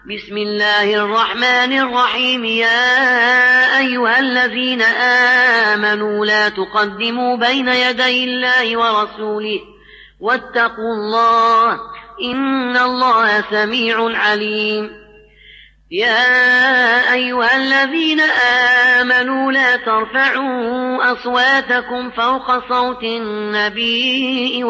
بسم الله الرحمن الرحيم. يا أيها الذين آمنوا لا تقدموا بين يدي الله ورسوله واتقوا الله إن الله سميع عليم. يا أيها الذين آمنوا لا ترفعوا أصواتكم فوق صوت النبي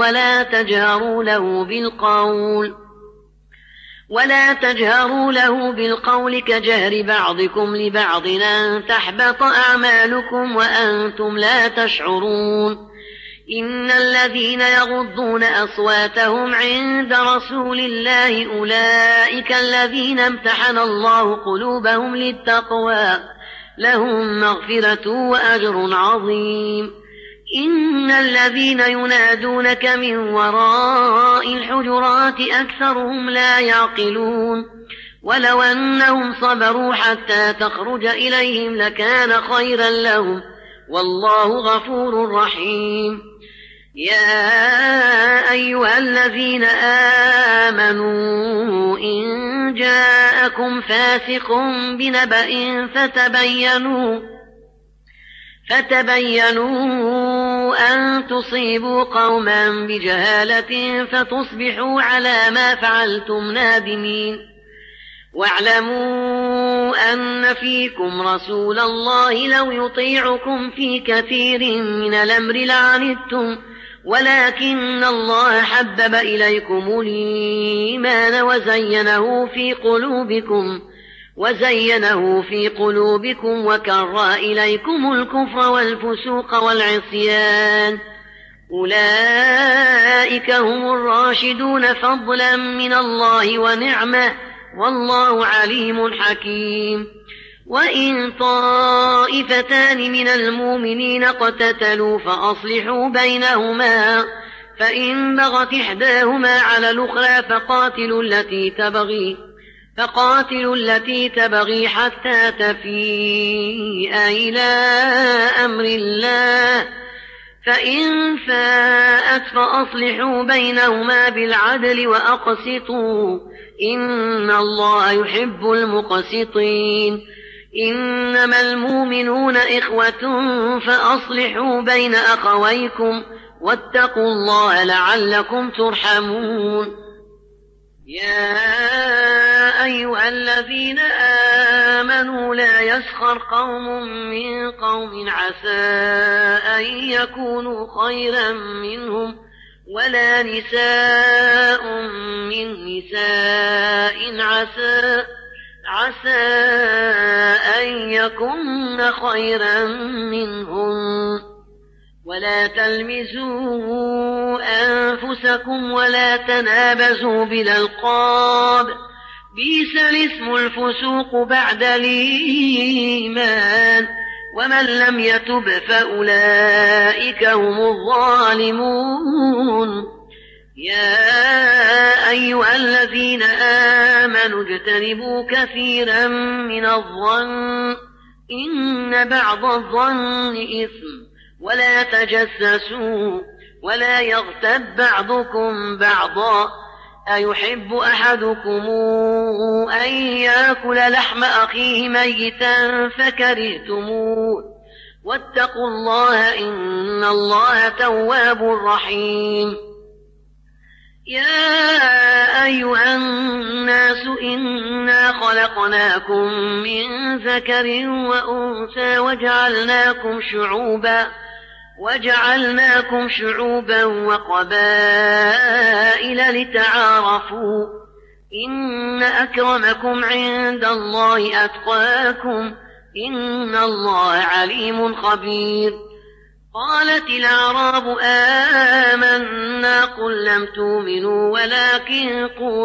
ولا تجهروا له بالقول كجهر بعضكم لبعض أن تحبط أعمالكم وأنتم لا تشعرون. إن الذين يغضون أصواتهم عند رسول الله أولئك الذين امتحن الله قلوبهم للتقوى لهم مغفرة وأجر عظيم. إن الذين ينادونك من وراء الحجرات أكثرهم لا يعقلون. ولو أنهم صبروا حتى تخرج إليهم لكان خيرا لهم والله غفور رحيم. يا أيها الذين آمنوا إن جاءكم فاسق بنبأ فتبينوا أن تصيبوا قوما بجهالة فتصبحوا على ما فعلتم نادمين. واعلموا أن فيكم رسول الله لو يطيعكم في كثير من الأمر لعنتم ولكن الله حبب إليكم الإيمان وزينه في قلوبكم وكره إليكم الكفر والفسوق والعصيان أولئك هم الراشدون فضلا من الله ونعمة والله عليم حكيم. وإن طائفتان من المؤمنين اقتتلوا فأصلحوا بينهما فإن بغت إحداهما على الأخرى فقاتلوا التي تبغي حتى تفيء إلى أمر الله فإن فاءت فأصلحوا بينهما بالعدل وأقسطوا إن الله يحب المقسطين. إنما المؤمنون إخوة فأصلحوا بين أخويكم واتقوا الله لعلكم ترحمون. يا أيها الذين آمنوا لا يسخر قوم من قوم عسى أن يكونوا خيرا منهم ولا نساء من نساء عسى أن يكن خيرا منهم. ولا تلمزوا أنفسكم ولا تنابزوا بالألقاب بئس الاسم الفسوق بعد الإيمان ومن لم يتب فأولئك هم الظالمون. يا أيها الذين آمنوا اجتنبوا كثيرا من الظن إن بعض الظن إثم ولا تجسسوا ولا يغتب بعضكم بعضا أيحب أحدكم أن يأكل لحم أخيه ميتا فكرهتموه واتقوا الله إن الله تواب رحيم. يا أيها الناس إنا خلقناكم من ذكر وأنثى وجعلناكم شعوبا وقبائل لتعارفوا إن أكرمكم عند الله أتقاكم إن الله عليم خبير. قالت الأعراب آمنا قل لم تؤمنوا ولكن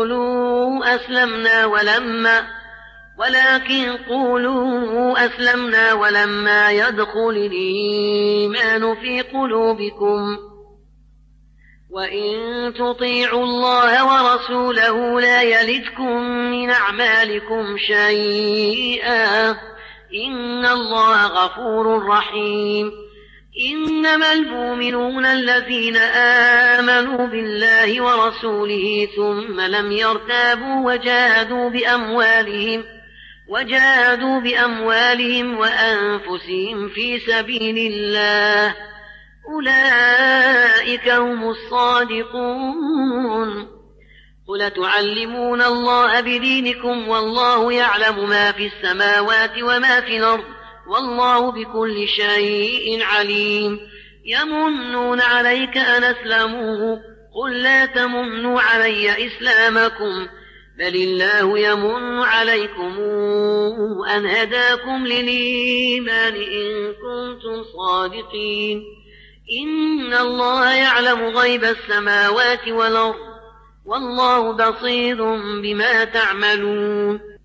قولوا أسلمنا ولما يدخل الإيمان في قلوبكم وإن تطيعوا الله ورسوله لا يلتكم من أعمالكم شيئا إن الله غفور رحيم. إنما المؤمنون الذين آمنوا بالله ورسوله ثم لم يرتابوا وجاهدوا بأموالهم وأنفسهم في سبيل الله أولئك هم الصادقون. قل تعلمون الله بدينكم والله يعلم ما في السماوات وما في الأرض والله بكل شيء عليم. يمنون عليك أن أسلموا قل لا تمنوا علي إسلامكم بل الله يمن عليكم أن هداكم للإيمان إن كنتم صادقين. إن الله يعلم غيب السماوات والأرض والله بصير بما تعملون.